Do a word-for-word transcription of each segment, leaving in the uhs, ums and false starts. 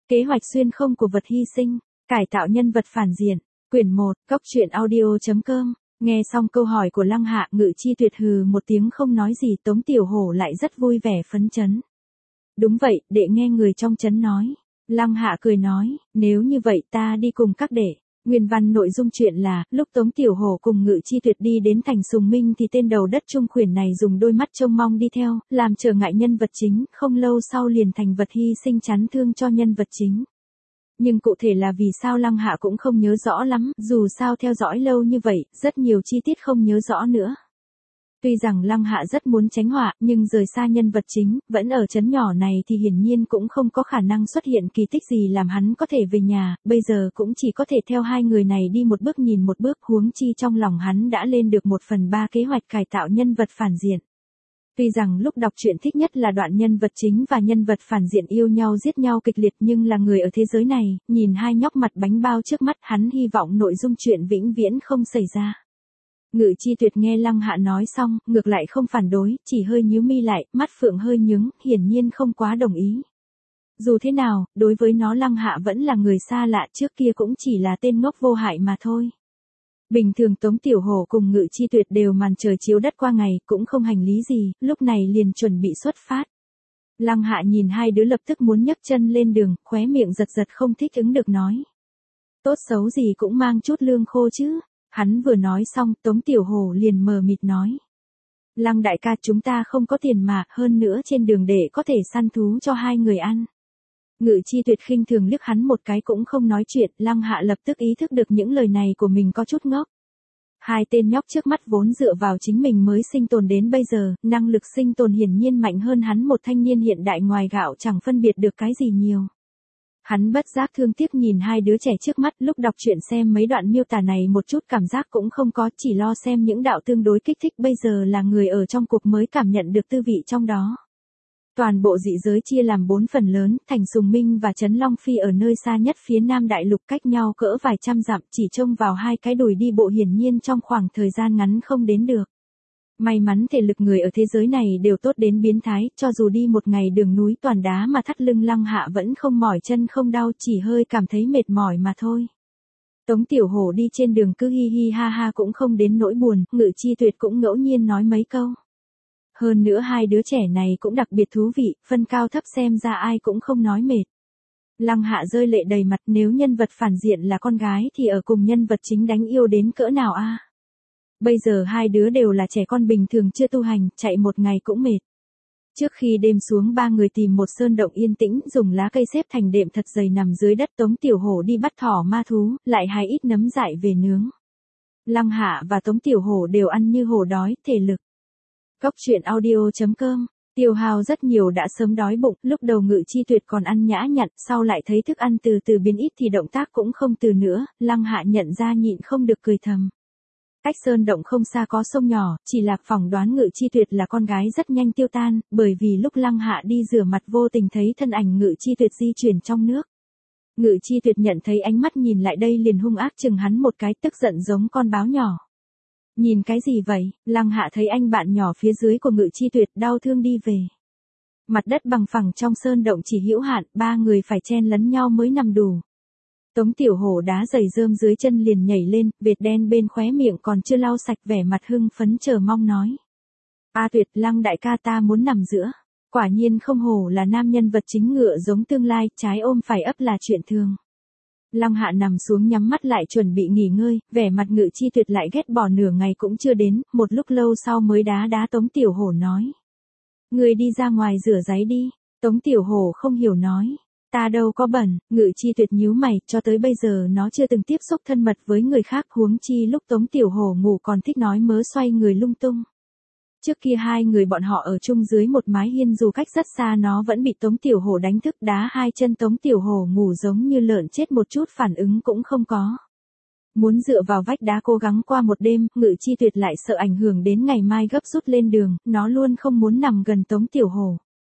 Kế hoạch xuyên không của vật hy sinh, cải tạo nhân vật phản diện, quyển một, góc truyện audio.com. Nghe xong câu hỏi của Lăng Hạ, Ngự Chi Tuyệt hừ một tiếng không nói gì, Tống Tiểu Hổ lại rất vui vẻ phấn chấn. Đúng vậy, đệ nghe người trong trấn nói. Lăng Hạ cười nói, nếu như vậy ta đi cùng các đệ. Nguyên văn nội dung chuyện là, lúc Tống Tiểu Hổ cùng Ngự Chi Tuyệt đi đến thành Sùng Minh thì tên đầu đất Trung Khuyển này dùng đôi mắt trông mong đi theo, làm trở ngại nhân vật chính, không lâu sau liền thành vật hy sinh chắn thương cho nhân vật chính. Nhưng cụ thể là vì sao Lăng Hạ cũng không nhớ rõ lắm, dù sao theo dõi lâu như vậy, rất nhiều chi tiết không nhớ rõ nữa. Tuy rằng Lăng Hạ rất muốn tránh họa, nhưng rời xa nhân vật chính, vẫn ở trấn nhỏ này thì hiển nhiên cũng không có khả năng xuất hiện kỳ tích gì làm hắn có thể về nhà, bây giờ cũng chỉ có thể theo hai người này đi một bước nhìn một bước, huống chi trong lòng hắn đã lên được một phần ba kế hoạch cải tạo nhân vật phản diện. Tuy rằng lúc đọc truyện thích nhất là đoạn nhân vật chính và nhân vật phản diện yêu nhau giết nhau kịch liệt, nhưng là người ở thế giới này, nhìn hai nhóc mặt bánh bao trước mắt, hắn hy vọng nội dung truyện vĩnh viễn không xảy ra. Ngự Chi Tuyệt nghe Lăng Hạ nói xong, ngược lại không phản đối, chỉ hơi nhíu mi lại, mắt phượng hơi nhướng, hiển nhiên không quá đồng ý. Dù thế nào, đối với nó Lăng Hạ vẫn là người xa lạ, trước kia cũng chỉ là tên ngốc vô hại mà thôi. Bình thường Tống Tiểu Hổ cùng Ngự Chi Tuyệt đều màn trời chiếu đất qua ngày, cũng không hành lý gì, lúc này liền chuẩn bị xuất phát. Lăng Hạ nhìn hai đứa lập tức muốn nhấc chân lên đường, khóe miệng giật giật không thích ứng được nói. Tốt xấu gì cũng mang chút lương khô chứ. Hắn vừa nói xong, Tống Tiểu Hổ liền mờ mịt nói. Lăng đại ca, chúng ta không có tiền mà, hơn nữa trên đường để có thể săn thú cho hai người ăn. Ngự Chi Tuyệt khinh thường liếc hắn một cái cũng không nói chuyện, Lăng Hạ lập tức ý thức được những lời này của mình có chút ngốc. Hai tên nhóc trước mắt vốn dựa vào chính mình mới sinh tồn đến bây giờ, năng lực sinh tồn hiển nhiên mạnh hơn hắn một thanh niên hiện đại ngoài gạo chẳng phân biệt được cái gì nhiều. Hắn bất giác thương tiếc nhìn hai đứa trẻ trước mắt, lúc đọc truyện xem mấy đoạn miêu tả này một chút cảm giác cũng không có, chỉ lo xem những đạo tương đối kích thích, bây giờ là người ở trong cuộc mới cảm nhận được tư vị trong đó. Toàn bộ dị giới chia làm bốn phần lớn, thành Sùng Minh và trấn Long Phi ở nơi xa nhất phía Nam Đại Lục cách nhau cỡ vài trăm dặm, chỉ trông vào hai cái đùi đi bộ hiển nhiên trong khoảng thời gian ngắn không đến được. May mắn thể lực người ở thế giới này đều tốt đến biến thái, cho dù đi một ngày đường núi toàn đá mà thắt lưng Lăng Hạ vẫn không mỏi chân không đau, chỉ hơi cảm thấy mệt mỏi mà thôi. Tống Tiểu Hổ đi trên đường cứ hi hi ha ha cũng không đến nỗi buồn, Ngự Chi Tuyệt cũng ngẫu nhiên nói mấy câu. Hơn nữa hai đứa trẻ này cũng đặc biệt thú vị, phân cao thấp xem ra ai cũng không nói mệt. Lăng Hạ rơi lệ đầy mặt, nếu nhân vật phản diện là con gái thì ở cùng nhân vật chính đánh yêu đến cỡ nào a? Bây giờ hai đứa đều là trẻ con bình thường chưa tu hành, chạy một ngày cũng mệt. Trước khi đêm xuống ba người tìm một sơn động yên tĩnh, dùng lá cây xếp thành đệm thật dày nằm dưới đất. Tống Tiểu Hổ đi bắt thỏ ma thú, lại hái ít nấm dại về nướng. Lăng Hạ và Tống Tiểu Hổ đều ăn như hổ đói, thể lực. Góc truyện audio.com. Tiêu Hào rất nhiều đã sớm đói bụng, lúc đầu Ngự Chi Tuyệt còn ăn nhã nhặn, sau lại thấy thức ăn từ từ biến ít thì động tác cũng không từ nữa, Lăng Hạ nhận ra nhịn không được cười thầm. Cách sơn động không xa có sông nhỏ, chỉ là phỏng đoán Ngự Chi Tuyệt là con gái rất nhanh tiêu tan, bởi vì lúc Lăng Hạ đi rửa mặt vô tình thấy thân ảnh Ngự Chi Tuyệt di chuyển trong nước. Ngự Chi Tuyệt nhận thấy ánh mắt nhìn lại đây liền hung ác chừng hắn một cái, tức giận giống con báo nhỏ. Nhìn cái gì vậy? Lăng Hạ thấy anh bạn nhỏ phía dưới của Ngự Chi Tuyệt đau thương đi về. Mặt đất bằng phẳng trong sơn động chỉ hữu hạn, ba người phải chen lấn nhau mới nằm đủ. Tống Tiểu Hổ đá giày rơm dưới chân liền nhảy lên, vệt đen bên khóe miệng còn chưa lau sạch, vẻ mặt hưng phấn chờ mong nói. A Tuyệt, Lăng đại ca ta muốn nằm giữa. Quả nhiên không hổ là nam nhân vật chính, ngựa giống tương lai, trái ôm phải ấp là chuyện thường. Lăng Hạ nằm xuống nhắm mắt lại chuẩn bị nghỉ ngơi, vẻ mặt Ngự Chi Tuyệt lại ghét bỏ nửa ngày cũng chưa đến, một lúc lâu sau mới đá đá Tống Tiểu Hổ nói. Người đi ra ngoài rửa giấy đi. Tống Tiểu Hổ không hiểu nói. Ta đâu có bẩn. Ngự Chi Tuyệt nhíu mày, cho tới bây giờ nó chưa từng tiếp xúc thân mật với người khác, huống chi lúc Tống Tiểu Hổ ngủ còn thích nói mớ xoay người lung tung. Trước kia hai người bọn họ ở chung dưới một mái hiên, dù cách rất xa nó vẫn bị Tống Tiểu Hổ đánh thức, đá hai chân Tống Tiểu Hổ ngủ giống như lợn chết, một chút phản ứng cũng không có. Muốn dựa vào vách đá cố gắng qua một đêm, Ngự Chi Tuyệt lại sợ ảnh hưởng đến ngày mai gấp rút lên đường, nó luôn không muốn nằm gần Tống Tiểu Hổ.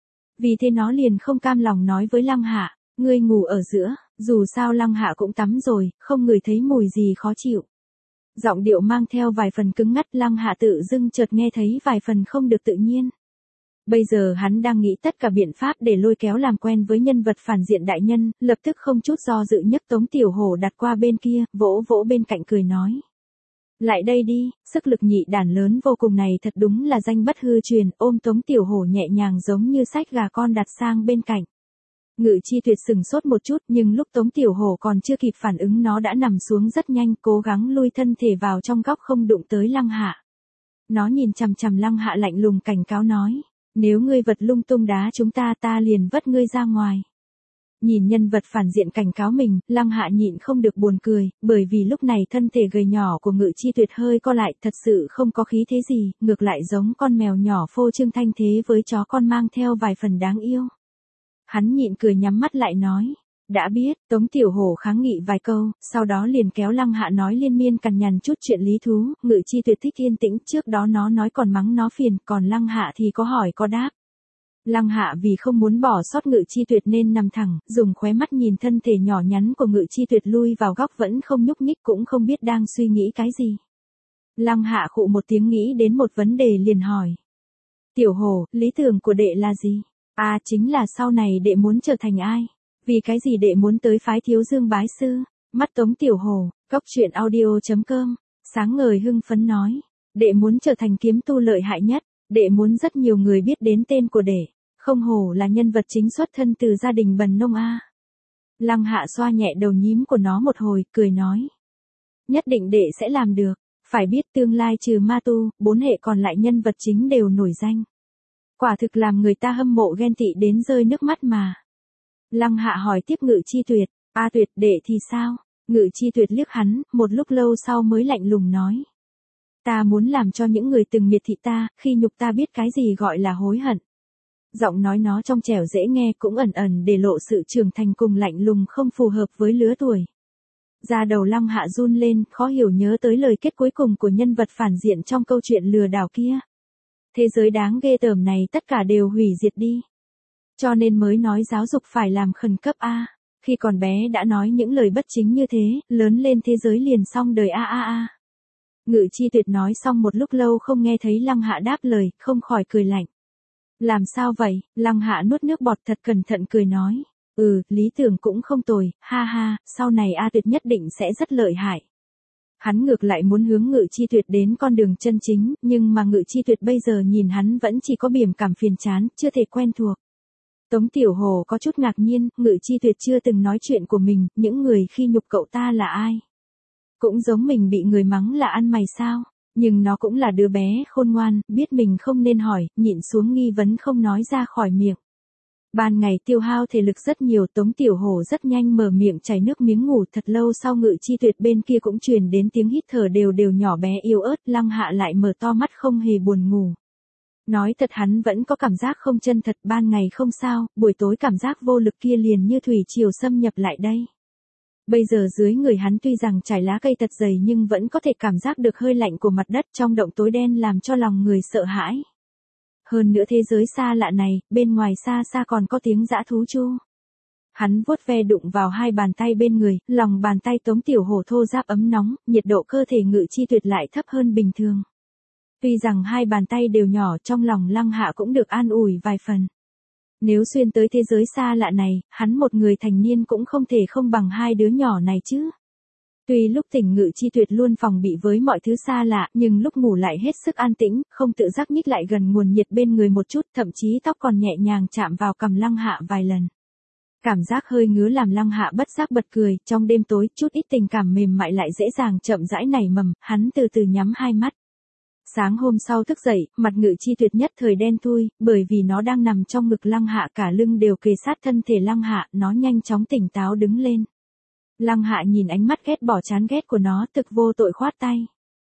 Vì thế nó liền không cam lòng nói với Lăng Hạ, ngươi ngủ ở giữa, dù sao Lăng Hạ cũng tắm rồi, không ngửi thấy mùi gì khó chịu. Giọng điệu mang theo vài phần cứng ngắt, Lăng Hạ tự dưng chợt nghe thấy vài phần không được tự nhiên. Bây giờ hắn đang nghĩ tất cả biện pháp để lôi kéo làm quen với nhân vật phản diện đại nhân, lập tức không chút do dự nhấc Tống Tiểu Hổ đặt qua bên kia, vỗ vỗ bên cạnh cười nói. Lại đây đi, sức lực nhị đản lớn vô cùng này thật đúng là danh bất hư truyền, ôm Tống Tiểu Hổ nhẹ nhàng giống như xách gà con đặt sang bên cạnh. Ngự Chi Tuyệt sừng sốt một chút nhưng lúc Tống Tiểu Hổ còn chưa kịp phản ứng nó đã nằm xuống rất nhanh, cố gắng lui thân thể vào trong góc không đụng tới Lăng Hạ. Nó nhìn chằm chằm Lăng Hạ lạnh lùng cảnh cáo nói, nếu ngươi vật lung tung đá chúng ta ta liền vất ngươi ra ngoài. Nhìn nhân vật phản diện cảnh cáo mình, Lăng Hạ nhịn không được buồn cười, bởi vì lúc này thân thể gầy nhỏ của Ngự Chi Tuyệt hơi co lại, thật sự không có khí thế gì, ngược lại giống con mèo nhỏ phô trương thanh thế với chó con mang theo vài phần đáng yêu. Hắn nhịn cười nhắm mắt lại nói, đã biết. Tống Tiểu Hổ kháng nghị vài câu, sau đó liền kéo Lăng Hạ nói liên miên cằn nhằn chút chuyện lý thú, Ngự Chi Tuyệt thích yên tĩnh, trước đó nó nói còn mắng nó phiền, còn Lăng Hạ thì có hỏi có đáp. Lăng Hạ vì không muốn bỏ sót Ngự Chi Tuyệt nên nằm thẳng, dùng khóe mắt nhìn thân thể nhỏ nhắn của Ngự Chi Tuyệt lui vào góc vẫn không nhúc nhích, cũng không biết đang suy nghĩ cái gì. Lăng Hạ khụ một tiếng nghĩ đến một vấn đề liền hỏi. Tiểu Hổ, lý tưởng của đệ là gì? À chính là sau này đệ muốn trở thành ai? Vì cái gì đệ muốn tới phái Thiếu Dương bái sư? Mắt Tống Tiểu Hổ, cốc truyện audio chấm com, sáng ngời hưng phấn nói. Đệ muốn trở thành kiếm tu lợi hại nhất, đệ muốn rất nhiều người biết đến tên của đệ. Không hổ là nhân vật chính xuất thân từ gia đình bần nông a. Lăng Hạ xoa nhẹ đầu nhím của nó một hồi, cười nói. Nhất định đệ sẽ làm được, phải biết tương lai trừ ma tu, bốn hệ còn lại nhân vật chính đều nổi danh. Quả thực làm người ta hâm mộ ghen tị đến rơi nước mắt mà. Lăng Hạ hỏi tiếp Ngự Chi Tuyệt, a Tuyệt đệ thì sao? Ngự Chi Tuyệt liếc hắn, một lúc lâu sau mới lạnh lùng nói. Ta muốn làm cho những người từng miệt thị ta, khi nhục ta biết cái gì gọi là hối hận. Giọng nói nó trong trẻo dễ nghe cũng ẩn ẩn để lộ sự trưởng thành cùng lạnh lùng không phù hợp với lứa tuổi. Da đầu Lăng Hạ run lên, khó hiểu nhớ tới lời kết cuối cùng của nhân vật phản diện trong câu chuyện lừa đảo kia. Thế giới đáng ghê tởm này tất cả đều hủy diệt đi. Cho nên mới nói giáo dục phải làm khẩn cấp a. Khi còn bé đã nói những lời bất chính như thế, lớn lên thế giới liền xong đời a a a. Ngự Chi Tuyệt nói xong một lúc lâu không nghe thấy Lăng Hạ đáp lời, không khỏi cười lạnh. Làm sao vậy? Lăng Hạ nuốt nước bọt thật cẩn thận cười nói. Ừ, lý tưởng cũng không tồi, ha ha, sau này A Tuyệt nhất định sẽ rất lợi hại. Hắn ngược lại muốn hướng Ngự Chi Tuyệt đến con đường chân chính, nhưng mà Ngự Chi Tuyệt bây giờ nhìn hắn vẫn chỉ có biểm cảm phiền chán, chưa thể quen thuộc. Tống Tiểu Hổ có chút ngạc nhiên, Ngự Chi Tuyệt chưa từng nói chuyện của mình, những người khi nhục cậu ta là ai? Cũng giống mình bị người mắng là ăn mày sao? Nhưng nó cũng là đứa bé khôn ngoan, biết mình không nên hỏi, nhịn xuống nghi vấn không nói ra khỏi miệng. Ban ngày tiêu hao thể lực rất nhiều, Tống Tiểu Hổ rất nhanh mở miệng chảy nước miếng ngủ, thật lâu sau Ngự Chi Tuyệt bên kia cũng truyền đến tiếng hít thở đều đều nhỏ bé yếu ớt, Lăng Hạ lại mở to mắt không hề buồn ngủ. Nói thật hắn vẫn có cảm giác không chân thật, ban ngày không sao, buổi tối cảm giác vô lực kia liền như thủy triều xâm nhập lại đây. Bây giờ dưới người hắn tuy rằng trải lá cây thật dày nhưng vẫn có thể cảm giác được hơi lạnh của mặt đất trong động tối đen làm cho lòng người sợ hãi. Hơn nữa thế giới xa lạ này, bên ngoài xa xa còn có tiếng dã thú chu. Hắn vuốt ve đụng vào hai bàn tay bên người, lòng bàn tay Tống Tiểu Hổ thô ráp ấm nóng, nhiệt độ cơ thể Ngự Chi Tuyệt lại thấp hơn bình thường. Tuy rằng hai bàn tay đều nhỏ, trong lòng Lăng Hạ cũng được an ủi vài phần. Nếu xuyên tới thế giới xa lạ này, hắn một người thành niên cũng không thể không bằng hai đứa nhỏ này chứ. Tuy lúc tỉnh Ngự Chi Tuyệt luôn phòng bị với mọi thứ xa lạ, nhưng lúc ngủ lại hết sức an tĩnh, không tự giác nhích lại gần nguồn nhiệt bên người một chút, thậm chí tóc còn nhẹ nhàng chạm vào cằm Lăng Hạ vài lần. Cảm giác hơi ngứa làm Lăng Hạ bất giác bật cười, trong đêm tối, chút ít tình cảm mềm mại lại dễ dàng chậm rãi nảy mầm, hắn từ từ nhắm hai mắt. Sáng hôm sau thức dậy, mặt Ngự Chi Tuyệt nhất thời đen thui, bởi vì nó đang nằm trong ngực Lăng Hạ, cả lưng đều kề sát thân thể Lăng Hạ, nó nhanh chóng tỉnh táo đứng lên. Lăng Hạ nhìn ánh mắt ghét bỏ chán ghét của nó, thực vô tội khoát tay.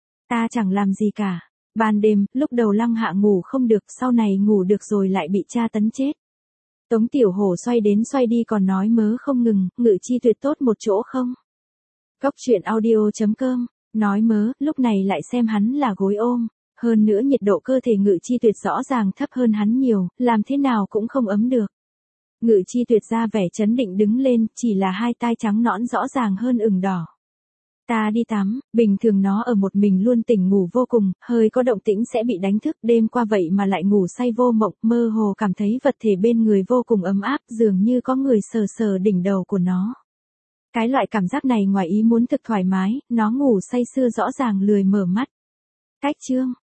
Ta chẳng làm gì cả. Ban đêm, lúc đầu Lăng Hạ ngủ không được, sau này ngủ được rồi lại bị tra tấn chết. Tống Tiểu Hổ xoay đến xoay đi còn nói mớ không ngừng, Ngự Chi Tuyệt tốt một chỗ không? Cốc truyện audio chấm com, nói mớ, lúc này lại xem hắn là gối ôm. Hơn nữa nhiệt độ cơ thể Ngự Chi Tuyệt rõ ràng thấp hơn hắn nhiều, làm thế nào cũng không ấm được. Ngự Chi Tuyệt ra vẻ chấn định đứng lên, chỉ là hai tai trắng nõn rõ ràng hơn ửng đỏ. Ta đi tắm, bình thường nó ở một mình luôn tỉnh ngủ vô cùng, hơi có động tĩnh sẽ bị đánh thức, đêm qua vậy mà lại ngủ say vô mộng, mơ hồ cảm thấy vật thể bên người vô cùng ấm áp, dường như có người sờ sờ đỉnh đầu của nó. Cái loại cảm giác này ngoài ý muốn thực thoải mái, nó ngủ say sưa rõ ràng lười mở mắt. Cách chương